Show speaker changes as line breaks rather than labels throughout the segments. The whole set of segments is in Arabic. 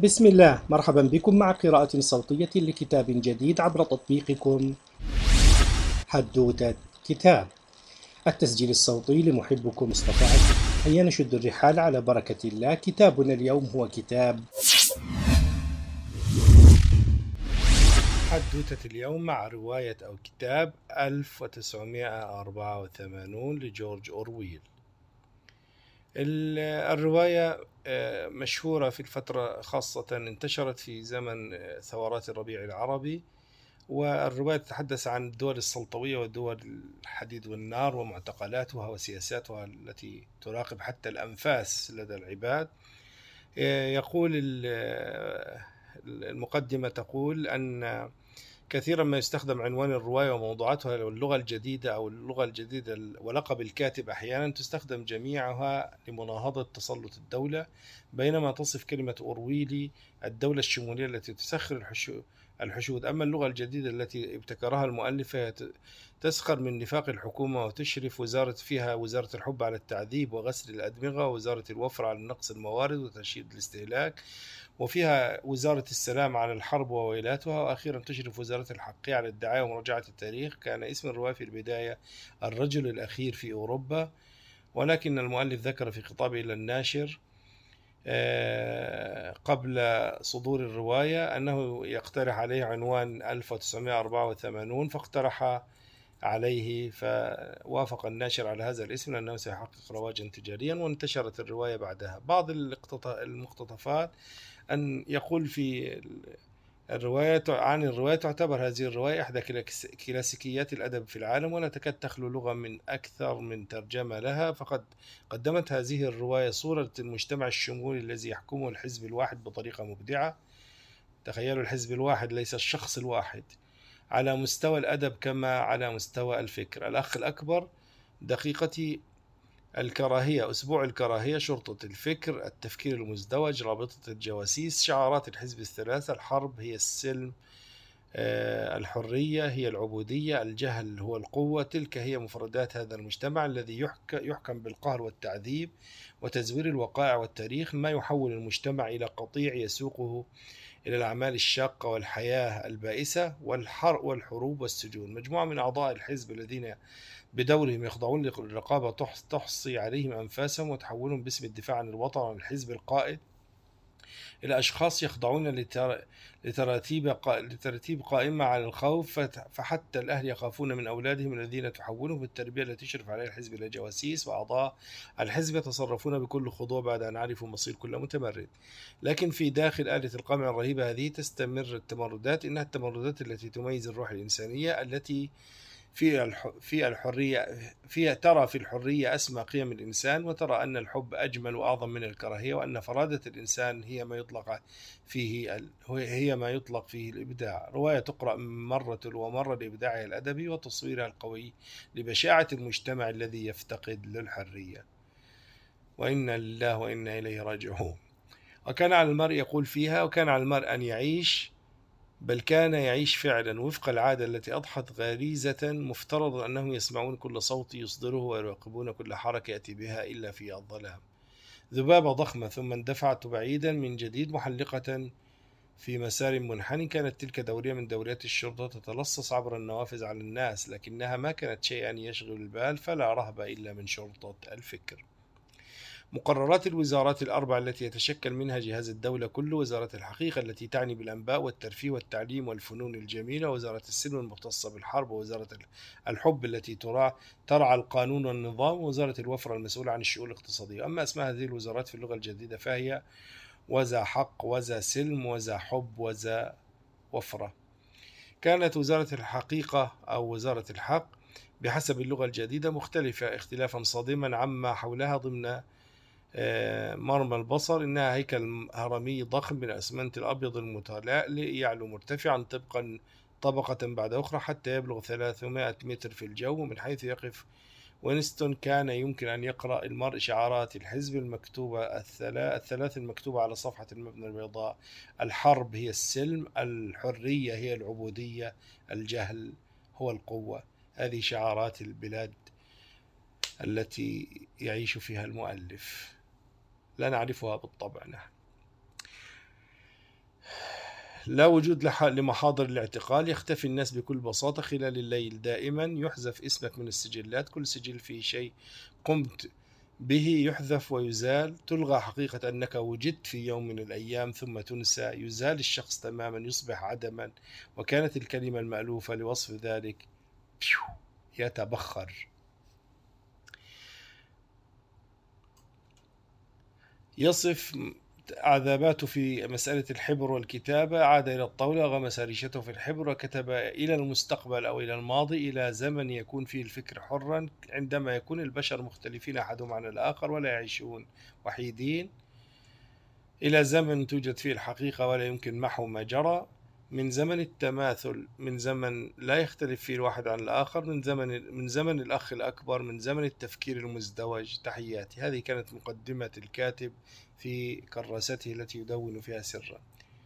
بسم الله، مرحبا بكم مع قراءة صوتية لكتاب جديد عبر تطبيقكم حدوتة كتاب. التسجيل الصوتي لمحبكم مصطفى عزيز. هيا نشد الرحال على بركة الله. كتابنا اليوم هو كتاب حدوتة اليوم مع رواية أو كتاب 1984 لجورج أورويل. الرواية مشهورة في الفترة، خاصة انتشرت في زمن ثورات الربيع العربي، والرواية تتحدث عن الدول السلطوية والدول الحديد والنار ومعتقلاتها وسياساتها التي تراقب حتى الأنفاس لدى العباد. يقول المقدمة تقول أن كثيرا ما يستخدم عنوان الرواية وموضوعاتها واللغة الجديدة أو اللغة الجديدة ولقب الكاتب أحيانا تستخدم جميعها لمناهضة تسلط الدولة، بينما تصف كلمة أورويلي الدولة الشمولية التي تسخر الحشود. أما اللغة الجديدة التي ابتكرها المؤلف فهي تسخر من نفاق الحكومة وتشرف فيها وزارة الحب على التعذيب وغسل الأدمغة، ووزارة الوفر على نقص الموارد وترشيد الاستهلاك، وفيها وزارة السلام على الحرب وويلاتها، وأخيرا تشرف وزارة الحقية على الدعاية ومراجعة التاريخ. كان اسم الرواية في البداية الرجل الأخير في أوروبا، ولكن المؤلف ذكر في خطابه إلى الناشر قبل صدور الرواية أنه يقترح عليه عنوان 1984، فاقترح عليه، فوافق الناشر على هذا الاسم لأنه سيحقق رواجا تجاريا، وانتشرت الرواية بعدها. بعض المقتطفات أن يقول في الرواية عن الرواية: تعتبر هذه الرواية إحدى كلاسيكيات الأدب في العالم، ولا تكاد تخلو لغة من أكثر من ترجمة لها، فقد قدمت هذه الرواية صورة المجتمع الشمولي الذي يحكمه الحزب الواحد بطريقة مبدعة. تخيلوا، الحزب الواحد ليس الشخص الواحد، على مستوى الأدب كما على مستوى الفكر. الأخ الأكبر، دقيقتي الكراهية، أسبوع الكراهية، شرطة الفكر، التفكير المزدوج، رابطة الجواسيس، شعارات الحزب الثلاثة: الحرب هي السلم، الحرية هي العبودية، الجهل هو القوة. تلك هي مفردات هذا المجتمع الذي يحكم بالقهر والتعذيب وتزوير الوقائع والتاريخ، ما يحول المجتمع إلى قطيع يسوقه إلى الأعمال الشاقة والحياة البائسة والحروب والسجون. مجموعة من أعضاء الحزب الذين بدورهم يخضعون للرقابة تحصي عليهم أنفاسهم وتحولهم باسم الدفاع عن الوطن عن الحزب القائد إلى أشخاص يخضعون لترتيب قائمة على الخوف، فحتى الأهل يخافون من أولادهم الذين تحولهم بالتربية التي يشرف عليها الحزب إلى جواسيس، وأعضاء الحزب يتصرفون بكل خضوع بعد أن عرفوا مصير كل متمرد. لكن في داخل آلة القمع الرهيبة هذه تستمر التمردات، إنها التمردات التي تميز الروح الإنسانية، التي ترى في الحرية أسمى قيم الإنسان، وترى أن الحب أجمل وأعظم من الكراهية، وأن فرادة الإنسان هي ما يطلق فيه الإبداع. رواية تقرأ مرة ومرة لإبداعها الأدبي وتصويرها القوي لبشاعة المجتمع الذي يفتقد للحرية. وإنا لله وإنا إليه راجعون. وكان على المرء، يقول فيها: وكان على المرء أن يعيش، بل كان يعيش فعلا وفق العادة التي أضحت غريزة، مفترض أنهم يسمعون كل صوت يصدره ويراقبون كل حركة يأتي بها إلا في الظلام. ذبابة ضخمة ثم اندفعت بعيدا من جديد محلقة في مسار منحني. كانت تلك دورية من دوريات الشرطة تتلصص عبر النوافذ على الناس، لكنها ما كانت شيئا يشغل البال، فلا رهب إلا من شرطة الفكر. مقررات الوزارات الأربع التي يتشكل منها جهاز الدولة كله: وزارة الحقيقة التي تعني بالأنباء والترفيه والتعليم والفنون الجميلة، وزارة السلم المختصة بالحرب، ووزارة الحب التي ترعى القانون والنظام، ووزارة الوفرة المسؤولة عن الشؤون الاقتصادية. أما أسماء هذه الوزارات في اللغة الجديدة فهي وزا حق، وزا سلم، وزا حب، وزا وفرة. كانت وزارة الحقيقة أو وزارة الحق بحسب اللغة الجديدة مختلفة اختلافا صادما عما حولها ضمن مرمى البصر. إنها هيكل هرمي ضخم من الأسمنت الأبيض المتلألئ يعلو مرتفعا طبقة بعد أخرى حتى يبلغ 300 متر في الجو. من حيث يقف وينستون كان يمكن أن يقرأ المرء شعارات الحزب المكتوبة الثلاث المكتوبة على صفحة المبنى البيضاء: الحرب هي السلم، الحرية هي العبودية، الجهل هو القوة. هذه شعارات البلاد التي يعيش فيها المؤلف، لا نعرفها بالطبع نحن. لا وجود لمحاضر الاعتقال، يختفي الناس بكل بساطة خلال الليل دائما، يحذف اسمك من السجلات، كل سجل فيه شيء قمت به يحذف ويزال، تلغى حقيقة أنك وجدت في يوم من الأيام ثم تنسى، يزال الشخص تماما، يصبح عدما، وكانت الكلمة المألوفة لوصف ذلك يتبخر. يصف عذاباته في مسألة الحبر والكتابة، عاد إلى الطاولة، غمس ريشته في الحبر وكتب إلى المستقبل أو إلى الماضي، إلى زمن يكون فيه الفكر حرا، عندما يكون البشر مختلفين أحدهم عن الآخر ولا يعيشون وحيدين، إلى زمن توجد فيه الحقيقة ولا يمكن محو ما جرى، من زمن التماثل، من زمن لا يختلف فيه الواحد عن الآخر، من زمن الأخ الأكبر، من زمن التفكير المزدوج. تحياتي. هذه كانت مقدمة الكاتب في كراسته التي يدون فيها سرا.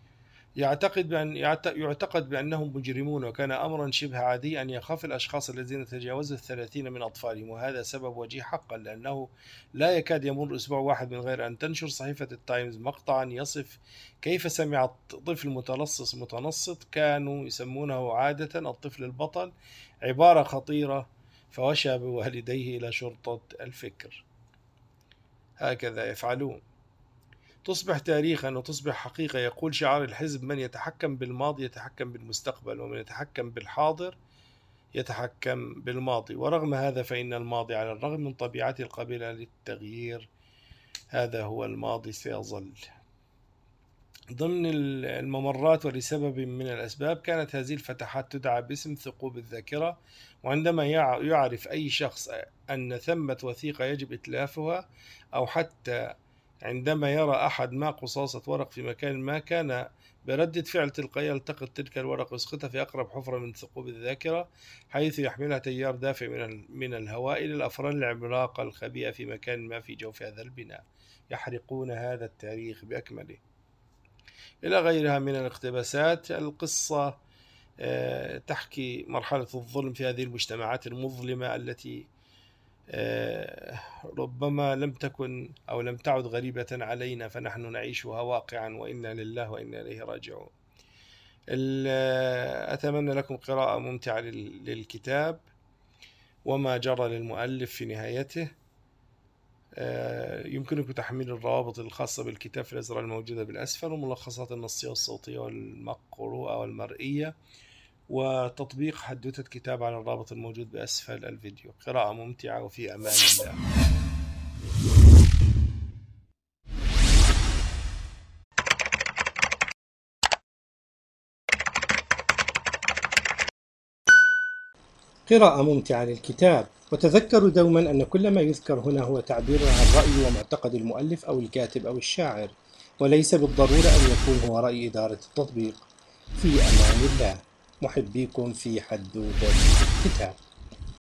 يعتقد بأنهم مجرمون، وكان أمرا شبه عادي أن يخاف الأشخاص الذين تجاوزوا 30 من أطفالهم، وهذا سبب وجيه حقا، لأنه لا يكاد يمر أسبوع واحد من غير أن تنشر صحيفة التايمز مقطعا يصف كيف سمع طفل متنصت كانوا يسمونه عادة الطفل البطل، عبارة خطيرة، فوشى بوالديه إلى شرطة الفكر. هكذا يفعلون. تصبح تاريخا وتصبح حقيقة. يقول شعار الحزب: من يتحكم بالماضي يتحكم بالمستقبل، ومن يتحكم بالحاضر يتحكم بالماضي. ورغم هذا فإن الماضي على الرغم من طبيعته القابلة للتغيير، هذا هو الماضي سيظل. ضمن الممرات ولسبب من الأسباب كانت هذه الفتحات تدعى باسم ثقوب الذاكرة، وعندما يعرف أي شخص أن ثمة وثيقة يجب إتلافها، أو حتى عندما يرى أحد ما قصاصة ورق في مكان ما، كان بردة فعل تلقائية يلتقط تلك الورق ويسقطها في أقرب حفرة من ثقوب الذاكرة، حيث يحملها تيار دافئ من الهواء إلى الأفران العملاقة الخبيئة في مكان ما في جوف هذا البناء، يحرقون هذا التاريخ بأكمله. إلى غيرها من الاقتباسات. القصة تحكي مرحلة الظلم في هذه المجتمعات المظلمة التي ربما لم تكن أو لم تعد غريبة علينا، فنحن نعيشها واقعا، وإنا لله وإنا إليه راجعون. أتمنى لكم قراءة ممتعة للكتاب وما جرى للمؤلف في نهايته. يمكنكم تحميل الروابط الخاصة بالكتاب في الأزرار الموجودة بالأسفل، وملخصات النصية والصوتية والمقروءة والمرئية، وتطبيق حدوتة كتاب على الرابط الموجود بأسفل الفيديو. قراءة ممتعة وفي أمان الله.
قراءة ممتعة للكتاب. وتذكروا دوما أن كل ما يذكر هنا هو تعبير عن رأي ومعتقد المؤلف أو الكاتب أو الشاعر، وليس بالضرورة أن يكون هو رأي إدارة التطبيق. في أمان الله. محبيكم في حدوتة كتاب.